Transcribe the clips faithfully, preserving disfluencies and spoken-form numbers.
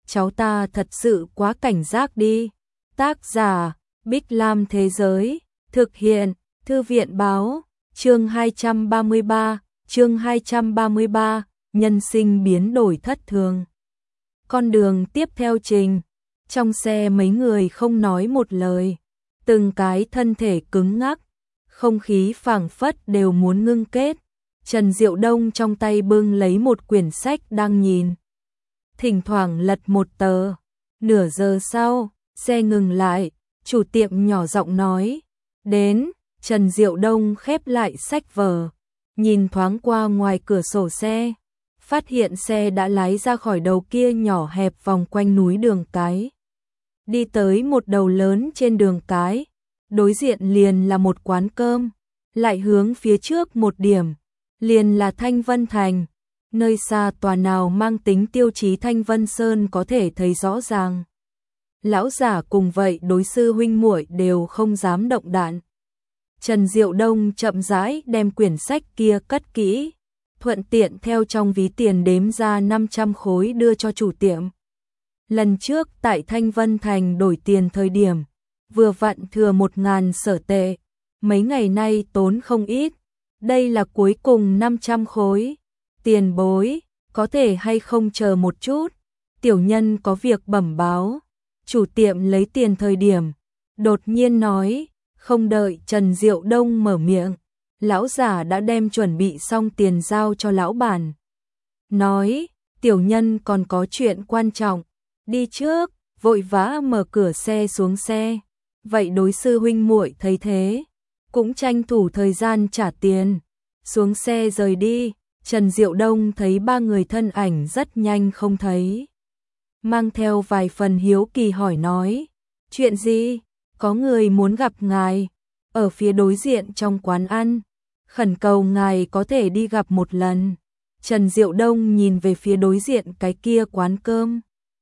cháu ta thật sự quá cảnh giác đi. Tác giả, Bích Lam Thế Giới, thực hiện, Thư viện Báo, chương hai trăm ba mươi ba, chương hai trăm ba mươi ba, nhân sinh biến đổi thất thường. Con đường tiếp theo trình, trong xe mấy người không nói một lời, từng cái thân thể cứng ngắc, không khí phảng phất đều muốn ngưng kết. Trần Diệu Đông trong tay bưng lấy một quyển sách đang nhìn, thỉnh thoảng lật một tờ. Nửa giờ sau, xe ngừng lại, chủ tiệm nhỏ giọng nói, đến. Trần Diệu Đông khép lại sách vở, nhìn thoáng qua ngoài cửa sổ xe, phát hiện xe đã lái ra khỏi đầu kia nhỏ hẹp vòng quanh núi đường cái. Đi tới một đầu lớn trên đường cái, đối diện liền là một quán cơm, lại hướng phía trước một điểm, liền là Thanh Vân Thành. Nơi xa tòa nào mang tính tiêu chí Thanh Vân Sơn có thể thấy rõ ràng. Lão giả cùng vậy đối sư huynh muội đều không dám động đạn. Trần Diệu Đông chậm rãi đem quyển sách kia cất kỹ, thuận tiện theo trong ví tiền đếm ra năm trăm khối đưa cho chủ tiệm. Lần trước tại Thanh Vân Thành đổi tiền thời điểm, vừa vặn thừa một ngàn sở tệ, mấy ngày nay tốn không ít, đây là cuối cùng năm trăm khối. Tiền bối, có thể hay không chờ một chút, tiểu nhân có việc bẩm báo. Chủ tiệm lấy tiền thời điểm, đột nhiên nói, không đợi Trần Diệu Đông mở miệng, lão giả đã đem chuẩn bị xong tiền giao cho lão bản. Nói, tiểu nhân còn có chuyện quan trọng, đi trước, vội vã mở cửa xe xuống xe. Vậy đối sư huynh muội thấy thế, cũng tranh thủ thời gian trả tiền, xuống xe rời đi. Trần Diệu Đông thấy ba người thân ảnh rất nhanh không thấy, mang theo vài phần hiếu kỳ hỏi nói, chuyện gì? Có người muốn gặp ngài, ở phía đối diện trong quán ăn, khẩn cầu ngài có thể đi gặp một lần. Trần Diệu Đông nhìn về phía đối diện cái kia quán cơm,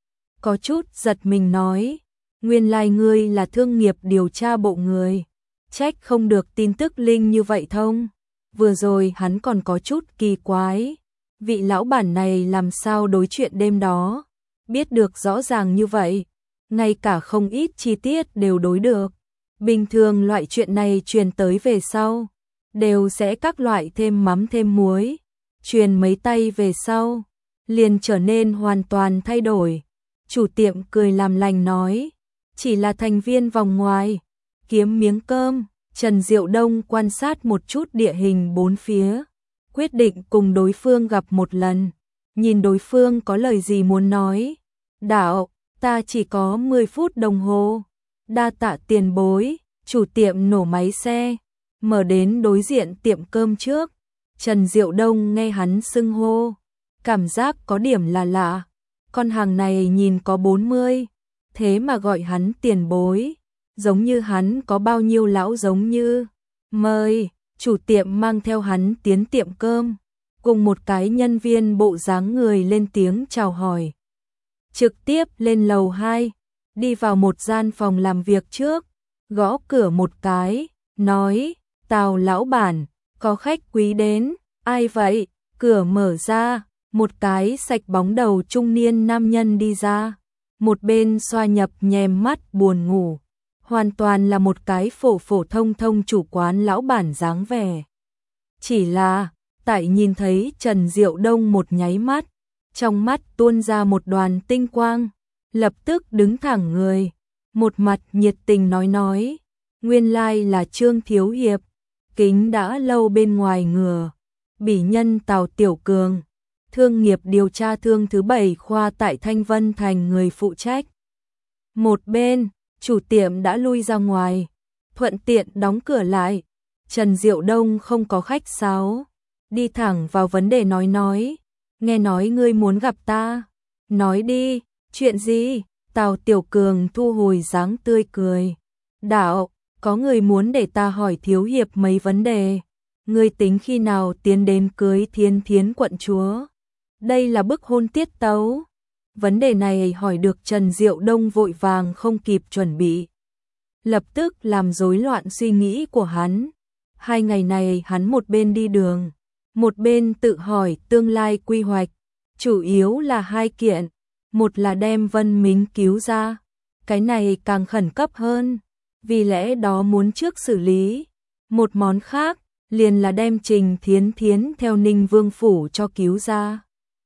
có chút giật mình nói, nguyên lai ngươi là thương nghiệp điều tra bộ người, trách không được tin tức linh như vậy thông. Vừa rồi hắn còn có chút kỳ quái, vị lão bản này làm sao đối chuyện đêm đó, biết được rõ ràng như vậy, ngay cả không ít chi tiết đều đối được. Bình thường loại chuyện này truyền tới về sau, đều sẽ các loại thêm mắm thêm muối, truyền mấy tay về sau, liền trở nên hoàn toàn thay đổi. Chủ tiệm cười làm lành nói, chỉ là thành viên vòng ngoài, kiếm miếng cơm. Trần Diệu Đông quan sát một chút địa hình bốn phía, quyết định cùng đối phương gặp một lần, nhìn đối phương có lời gì muốn nói. Đạo, ta chỉ có mười phút đồng hồ, đa tạ tiền bối. Chủ tiệm nổ máy xe, mở đến đối diện tiệm cơm trước. Trần Diệu Đông nghe hắn xưng hô, cảm giác có điểm là lạ, con hàng này nhìn có bốn mươi, thế mà gọi hắn tiền bối, giống như hắn có bao nhiêu lão giống như. Mời. Chủ tiệm mang theo hắn tiến tiệm cơm, cùng một cái nhân viên bộ dáng người lên tiếng chào hỏi. Trực tiếp lên lầu hai, đi vào một gian phòng làm việc trước, gõ cửa một cái, nói, Tào lão bản, có khách quý đến. Ai vậy? Cửa mở ra, một cái sạch bóng đầu trung niên nam nhân đi ra, một bên xoa nhập nhèm mắt buồn ngủ, hoàn toàn là một cái phổ phổ thông thông chủ quán lão bản dáng vẻ. Chỉ là, tại nhìn thấy Trần Diệu Đông một nháy mắt, trong mắt tuôn ra một đoàn tinh quang, lập tức đứng thẳng người, một mặt nhiệt tình nói nói, nguyên lai là Trương Thiếu Hiệp, kính đã lâu bên ngoài ngừa, bỉ nhân Tào Tiểu Cường, thương nghiệp điều tra thương thứ bảy khoa tại Thanh Vân Thành người phụ trách. Một bên, chủ tiệm đã lui ra ngoài, thuận tiện đóng cửa lại. Trần Diệu Đông không có khách sáo, đi thẳng vào vấn đề nói nói, nghe nói ngươi muốn gặp ta, nói đi, chuyện gì? Tào Tiểu Cường thu hồi dáng tươi cười, đạo, có người muốn để ta hỏi Thiếu Hiệp mấy vấn đề, ngươi tính khi nào tiến đến cưới Thiên Thiến quận chúa? Đây là bức hôn tiết tấu. Vấn đề này hỏi được Trần Diệu Đông vội vàng không kịp chuẩn bị, lập tức làm rối loạn suy nghĩ của hắn. Hai ngày này hắn một bên đi đường, một bên tự hỏi tương lai quy hoạch, chủ yếu là hai kiện. một là đem Vân Mính cứu ra, cái này càng khẩn cấp hơn, vì lẽ đó muốn trước xử lý. Một món khác, liền là đem Trình Thiến Thiến theo Ninh Vương phủ cho cứu ra.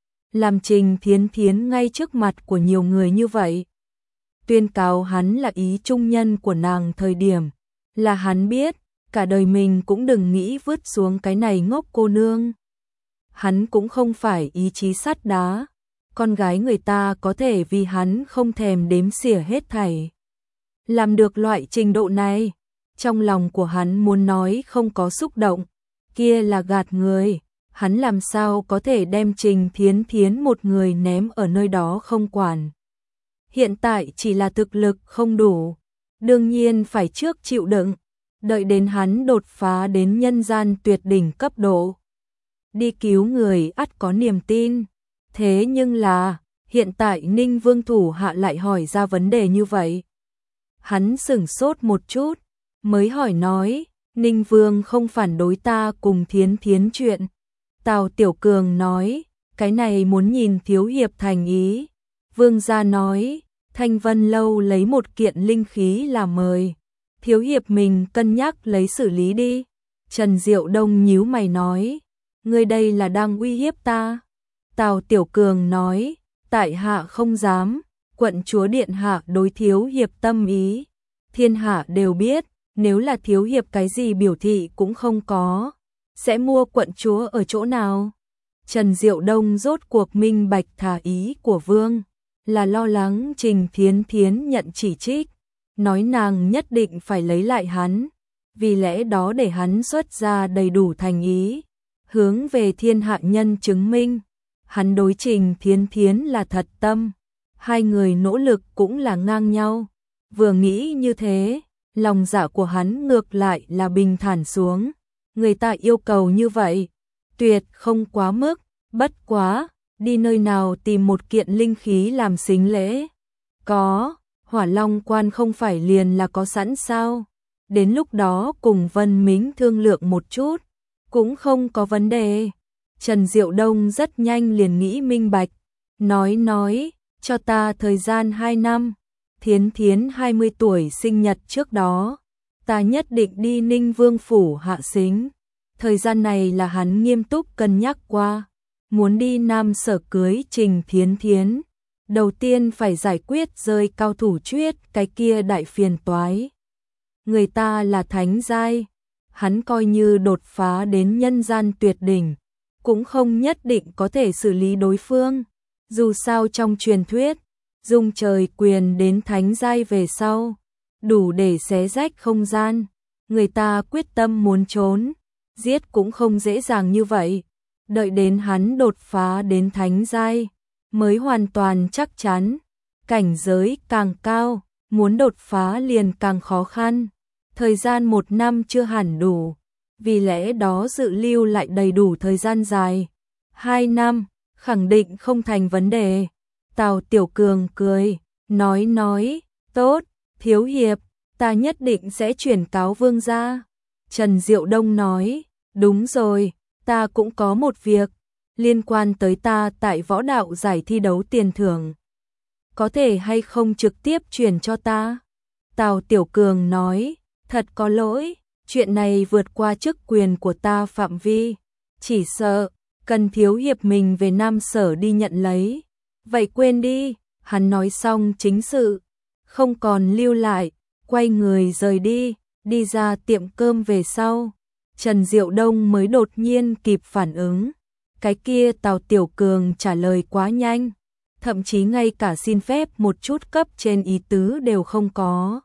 Làm Trình Thiến Thiến ngay trước mặt của nhiều người như vậy, tuyên cáo hắn là ý trung nhân của nàng thời điểm, là hắn biết, cả đời mình cũng đừng nghĩ vứt xuống cái này ngốc cô nương. Hắn cũng không phải ý chí sắt đá, con gái người ta có thể vì hắn không thèm đếm xỉa hết thảy. Làm được loại trình độ này, trong lòng của hắn muốn nói không có xúc động, kia là gạt người, hắn làm sao có thể đem Trình Thiến Thiến một người ném ở nơi đó không quản. Hiện tại chỉ là thực lực không đủ, đương nhiên phải trước chịu đựng, đợi đến hắn đột phá đến nhân gian tuyệt đỉnh cấp độ. Đi cứu người ắt có niềm tin, thế nhưng là, hiện tại Ninh Vương thủ hạ lại hỏi ra vấn đề như vậy. Hắn sửng sốt một chút, mới hỏi nói, Ninh Vương không phản đối ta cùng Thiến Thiến chuyện. Tào Tiểu Cường nói, cái này muốn nhìn thiếu hiệp thành ý. Vương gia nói, Thanh Vân Lâu lấy một kiện linh khí là mời. Thiếu hiệp mình cân nhắc lấy xử lý đi. Trần Diệu Đông nhíu mày nói, ngươi đây là đang uy hiếp ta. Tào Tiểu Cường nói, tại hạ không dám, quận chúa điện hạ đối thiếu hiệp tâm ý. Thiên hạ đều biết, nếu là thiếu hiệp cái gì biểu thị cũng không có, sẽ mua quận chúa ở chỗ nào? Trần Diệu Đông rốt cuộc minh bạch thả ý của Vương, là lo lắng Trình Thiến Thiến nhận chỉ trích, nói nàng nhất định phải lấy lại hắn, vì lẽ đó để hắn xuất ra đầy đủ thành ý, hướng về thiên hạ nhân chứng minh, hắn đối Trình Thiến Thiến là thật tâm, hai người nỗ lực cũng là ngang nhau, vừa nghĩ như thế, lòng dạ của hắn ngược lại là bình thản xuống, người ta yêu cầu như vậy, tuyệt không quá mức, bất quá, đi nơi nào tìm một kiện linh khí làm sính lễ, có, Hỏa Long Quan không phải liền là có sẵn sao, đến lúc đó cùng Vân Mính thương lượng một chút, cũng không có vấn đề. Trần Diệu Đông rất nhanh liền nghĩ minh bạch, nói nói, cho ta thời gian hai năm, Thiến Thiến hai mươi tuổi sinh nhật trước đó, ta nhất định đi Ninh Vương phủ hạ sính. Thời gian này là hắn nghiêm túc cân nhắc qua, muốn đi Nam Sở cưới Trình Thiến Thiến, đầu tiên phải giải quyết rơi cao thủ Chuyết cái kia đại phiền toái. Người ta là thánh giai, hắn coi như đột phá đến nhân gian tuyệt đỉnh, cũng không nhất định có thể xử lý đối phương, dù sao trong truyền thuyết, dung trời quyền đến thánh giai về sau, đủ để xé rách không gian, người ta quyết tâm muốn trốn, giết cũng không dễ dàng như vậy, đợi đến hắn đột phá đến thánh giai, mới hoàn toàn chắc chắn, cảnh giới càng cao, muốn đột phá liền càng khó khăn, thời gian một năm chưa hẳn đủ, vì lẽ đó dự lưu lại đầy đủ thời gian dài, hai năm, khẳng định không thành vấn đề. Tào Tiểu Cường cười, nói nói, tốt, thiếu hiệp, ta nhất định sẽ chuyển cáo vương gia. Trần Diệu Đông nói, đúng rồi, ta cũng có một việc, liên quan tới ta tại võ đạo giải thi đấu tiền thưởng. Có thể hay không trực tiếp chuyển cho ta? Tào Tiểu Cường nói, thật có lỗi, chuyện này vượt qua chức quyền của ta phạm vi, chỉ sợ, cần thiếu hiệp mình về Nam Sở đi nhận lấy. Vậy quên đi, hắn nói xong chính sự, không còn lưu lại, quay người rời đi, đi ra tiệm cơm về sau. Trần Diệu Đông mới đột nhiên kịp phản ứng, cái kia Tào Tiểu Cường trả lời quá nhanh, thậm chí ngay cả xin phép một chút cấp trên ý tứ đều không có.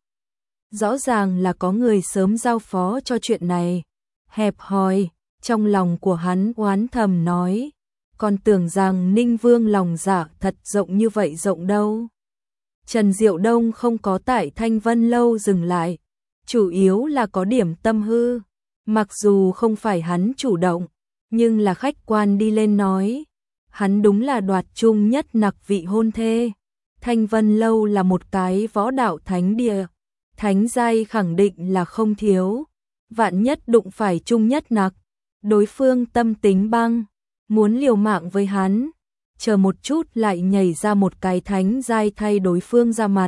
Rõ ràng là có người sớm giao phó cho chuyện này, hẹp hòi, trong lòng của hắn oán thầm nói. Còn tưởng rằng Ninh Vương lòng dạ thật rộng như vậy rộng đâu. Trần Diệu Đông không có tại Thanh Vân Lâu dừng lại, chủ yếu là có điểm tâm hư, mặc dù không phải hắn chủ động, nhưng là khách quan đi lên nói, hắn đúng là đoạt chung nhất nặc vị hôn thê. Thanh Vân Lâu là một cái võ đạo thánh địa, thánh giai khẳng định là không thiếu, vạn nhất đụng phải chung nhất nặc, đối phương tâm tính băng, muốn liều mạng với hắn, chờ một chút lại nhảy ra một cái thánh giai thay đối phương ra mặt.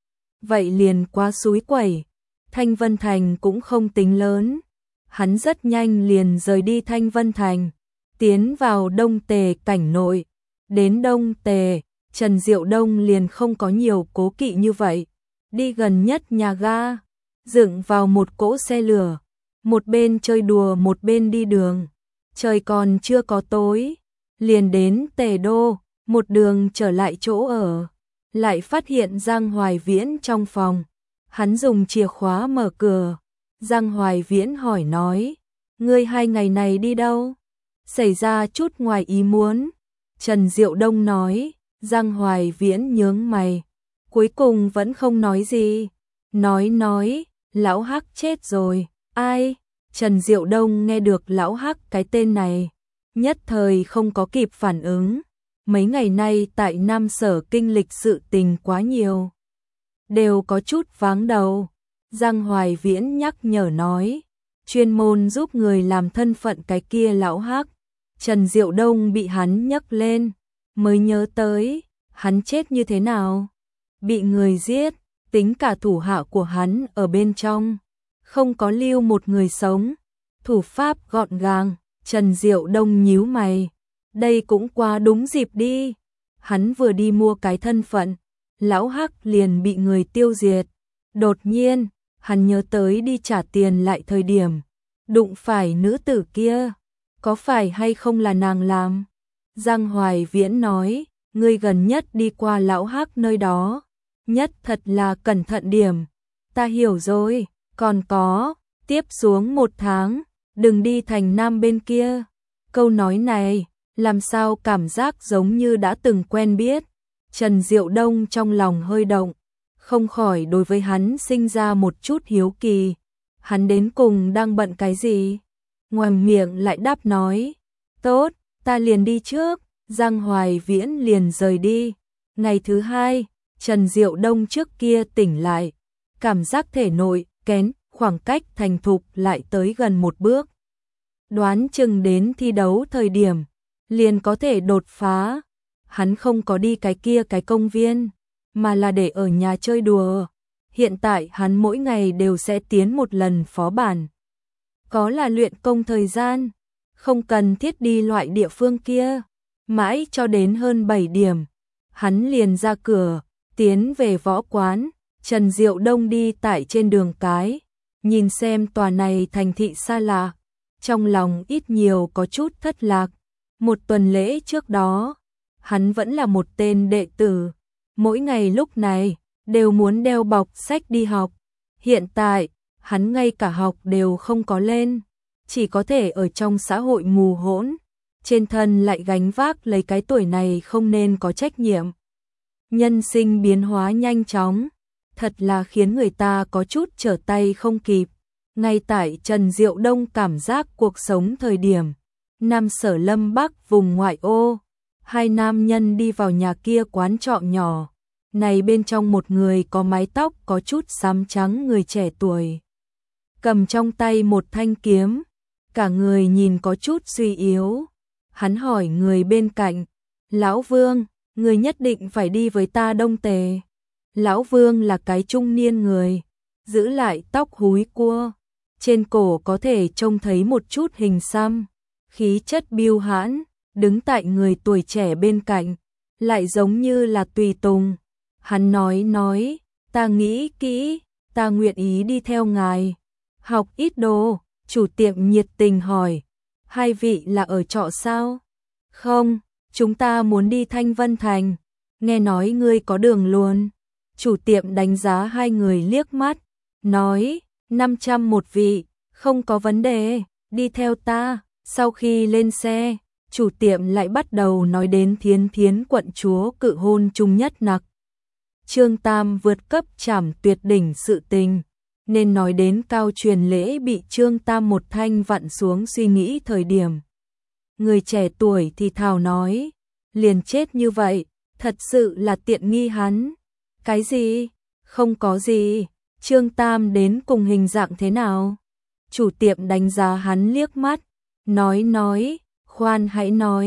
Vậy liền quá xúi quẩy. Thanh Vân Thành cũng không tính lớn. Hắn rất nhanh liền rời đi Thanh Vân Thành, tiến vào Đông Tề cảnh nội. Đến Đông Tề, Trần Diệu Đông liền không có nhiều cố kỵ như vậy. Đi gần nhất nhà ga, dựng vào một cỗ xe lửa, một bên chơi đùa một bên đi đường. Trời còn chưa có tối, liền đến Tề Đô, một đường trở lại chỗ ở, lại phát hiện Giang Hoài Viễn trong phòng. Hắn dùng chìa khóa mở cửa. Giang Hoài Viễn hỏi nói, ngươi hai ngày này đi đâu? Xảy ra chút ngoài ý muốn. Trần Diệu Đông nói. Giang Hoài Viễn nhướng mày, cuối cùng vẫn không nói gì. Nói nói, lão Hắc chết rồi. Ai? Trần Diệu Đông nghe được lão Hắc cái tên này, nhất thời không có kịp phản ứng. Mấy ngày nay tại Nam Sở kinh lịch sự tình quá nhiều, đều có chút váng đầu. Giang Hoài Viễn nhắc nhở nói, chuyên môn giúp người làm thân phận cái kia lão Hắc. Trần Diệu Đông bị hắn nhắc lên, mới nhớ tới, hắn chết như thế nào? Bị người giết, tính cả thủ hạ của hắn ở bên trong, không có lưu một người sống. Thủ pháp gọn gàng. Trần Diệu Đông nhíu mày, đây cũng quá đúng dịp đi. Hắn vừa đi mua cái thân phận, lão Hắc liền bị người tiêu diệt. Đột nhiên, hắn nhớ tới đi trả tiền lại thời điểm, đụng phải nữ tử kia, có phải hay không là nàng làm? Giang Hoài Viễn nói, ngươi gần nhất đi qua lão Hắc nơi đó, nhất thật là cẩn thận điểm. Ta hiểu rồi, còn có, tiếp xuống một tháng, đừng đi thành Nam bên kia. Câu nói này, làm sao cảm giác giống như đã từng quen biết. Trần Diệu Đông trong lòng hơi động, không khỏi đối với hắn sinh ra một chút hiếu kỳ. Hắn đến cùng đang bận cái gì? Ngoàm miệng lại đáp nói, tốt, ta liền đi trước. Giang Hoài Viễn liền rời đi. Ngày thứ hai, Trần Diệu Đông trước kia tỉnh lại, cảm giác thể nội kén, khoảng cách thành thục lại tới gần một bước. Đoán chừng đến thi đấu thời điểm, liền có thể đột phá. Hắn không có đi cái kia cái công viên, mà là để ở nhà chơi đùa. Hiện tại hắn mỗi ngày đều sẽ tiến một lần phó bản. Có là luyện công thời gian, không cần thiết đi loại địa phương kia. Mãi cho đến hơn bảy điểm, hắn liền ra cửa, tiến về võ quán. Trần Diệu Đông đi tại trên đường cái, nhìn xem tòa này thành thị xa lạ, trong lòng ít nhiều có chút thất lạc. Một tuần lễ trước đó, hắn vẫn là một tên đệ tử, mỗi ngày lúc này đều muốn đeo bọc sách đi học. Hiện tại, hắn ngay cả học đều không có lên, chỉ có thể ở trong xã hội mù hỗn, trên thân lại gánh vác lấy cái tuổi này không nên có trách nhiệm. Nhân sinh biến hóa nhanh chóng, thật là khiến người ta có chút trở tay không kịp. Ngay tại Trần Diệu Đông cảm giác cuộc sống thời điểm, Nam Sở Lâm Bắc vùng ngoại ô, hai nam nhân đi vào nhà kia quán trọ nhỏ. Này bên trong một người có mái tóc có chút xám trắng, người trẻ tuổi, cầm trong tay một thanh kiếm, cả người nhìn có chút suy yếu. Hắn hỏi người bên cạnh, Lão Vương, người nhất định phải đi với ta Đông Tề. Lão Vương là cái trung niên người, giữ lại tóc húi cua, trên cổ có thể trông thấy một chút hình xăm, khí chất biêu hãn, đứng tại người tuổi trẻ bên cạnh, lại giống như là tùy tùng. Hắn nói nói, ta nghĩ kỹ, ta nguyện ý đi theo ngài. Học ít đồ. Chủ tiệm nhiệt tình hỏi, hai vị là ở trọ sao? Không, chúng ta muốn đi Thanh Vân Thành, nghe nói ngươi có đường luôn. Chủ tiệm đánh giá hai người liếc mắt, nói, năm trăm một vị, không có vấn đề, đi theo ta. Sau khi lên xe, chủ tiệm lại bắt đầu nói đến Thiến Thiến quận chúa cự hôn Trung Nhất Nặc, Trương Tam vượt cấp trảm tuyệt đỉnh sự tình. Nên nói đến Cao Truyền Lễ bị Trương Tam một thanh vặn xuống suy nghĩ thời điểm. Người trẻ tuổi thì thào nói, liền chết như vậy, thật sự là tiện nghi hắn. Cái gì? Không có gì, Trương Tam đến cùng hình dạng thế nào? Chủ tiệm đánh giá hắn liếc mắt, nói nói, khoan hãy nói,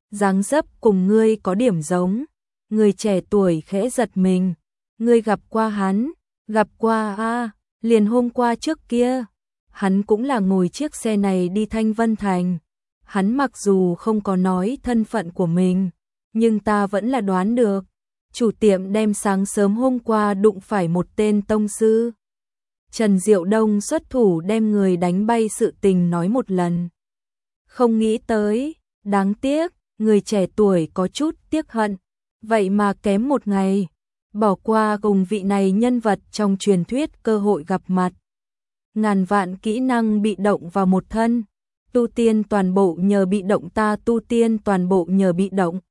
dáng dấp cùng ngươi có điểm giống. Người trẻ tuổi khẽ giật mình. Ngươi gặp qua hắn? Gặp qua a, liền hôm qua trước kia. Hắn cũng là ngồi chiếc xe này đi Thanh Vân Thành. Hắn mặc dù không có nói thân phận của mình, nhưng ta vẫn là đoán được. Chủ tiệm đem sáng sớm hôm qua đụng phải một tên tông sư. Trần Diệu Đông xuất thủ đem người đánh bay sự tình nói một lần. Không nghĩ tới, đáng tiếc, người trẻ tuổi có chút tiếc hận. Vậy mà kém một ngày, bỏ qua cùng vị này nhân vật trong truyền thuyết cơ hội gặp mặt. Ngàn vạn kỹ năng bị động vào một thân. Tu tiên toàn bộ nhờ bị động, ta tu tiên toàn bộ nhờ bị động.